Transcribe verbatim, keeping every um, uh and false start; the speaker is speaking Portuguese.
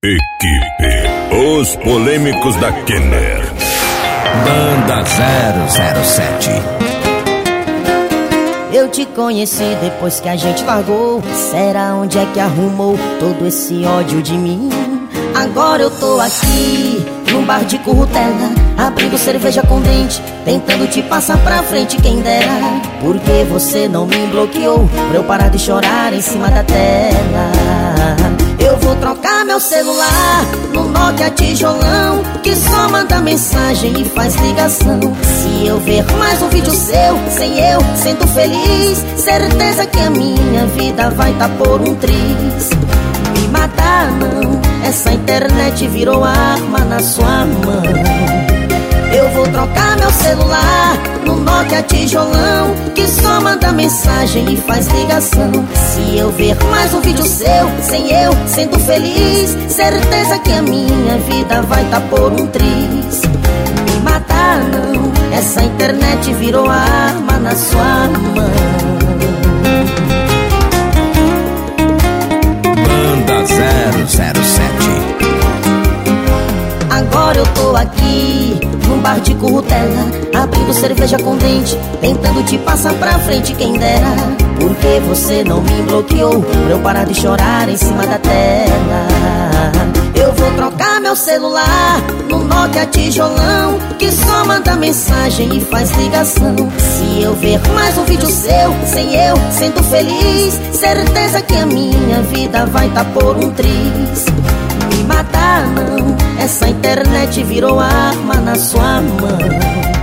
Equipe Os Polêmicos da Kenner. Banda zero zero sete. Eu te conheci depois que a gente largou. Será onde é que arrumou todo esse ódio de mim? Agora eu tô aqui num bar de currutela, abrindo cerveja com dente, tentando te passar pra frente, quem dera. Porque você não me bloqueou pra eu parar de chorar em cima da tela. Eu vou trocar meu celular no Nokia tijolão, que só manda mensagem e faz ligação. Se eu ver mais um vídeo seu, sem eu, sendo feliz, certeza que a minha vida vai tá por um triz. Me matar não, essa internet virou arma na sua mão. Eu vou trocar meu celular no Nokia tijolão, que só manda mensagem e faz ligação. Se eu ver mais um vídeo seu, sem eu, sendo feliz, certeza que a minha vida vai tá por um triz. Me matar não, essa internet virou arma na sua mão. Banda zero zero sete. Agora eu tô aqui num bar de currutela, abrindo cerveja com dente, tentando te passar pra frente, quem dera. Porque você não me bloqueou pra eu parar de chorar em cima da tela. Eu vou trocar meu celular no Nokia tijolão, que só manda mensagem e faz ligação. Se eu ver mais um vídeo seu, sem eu, sendo feliz, certeza que a minha vida vai tá por um triz. Me matar não, essa internet virou arma na sua mão.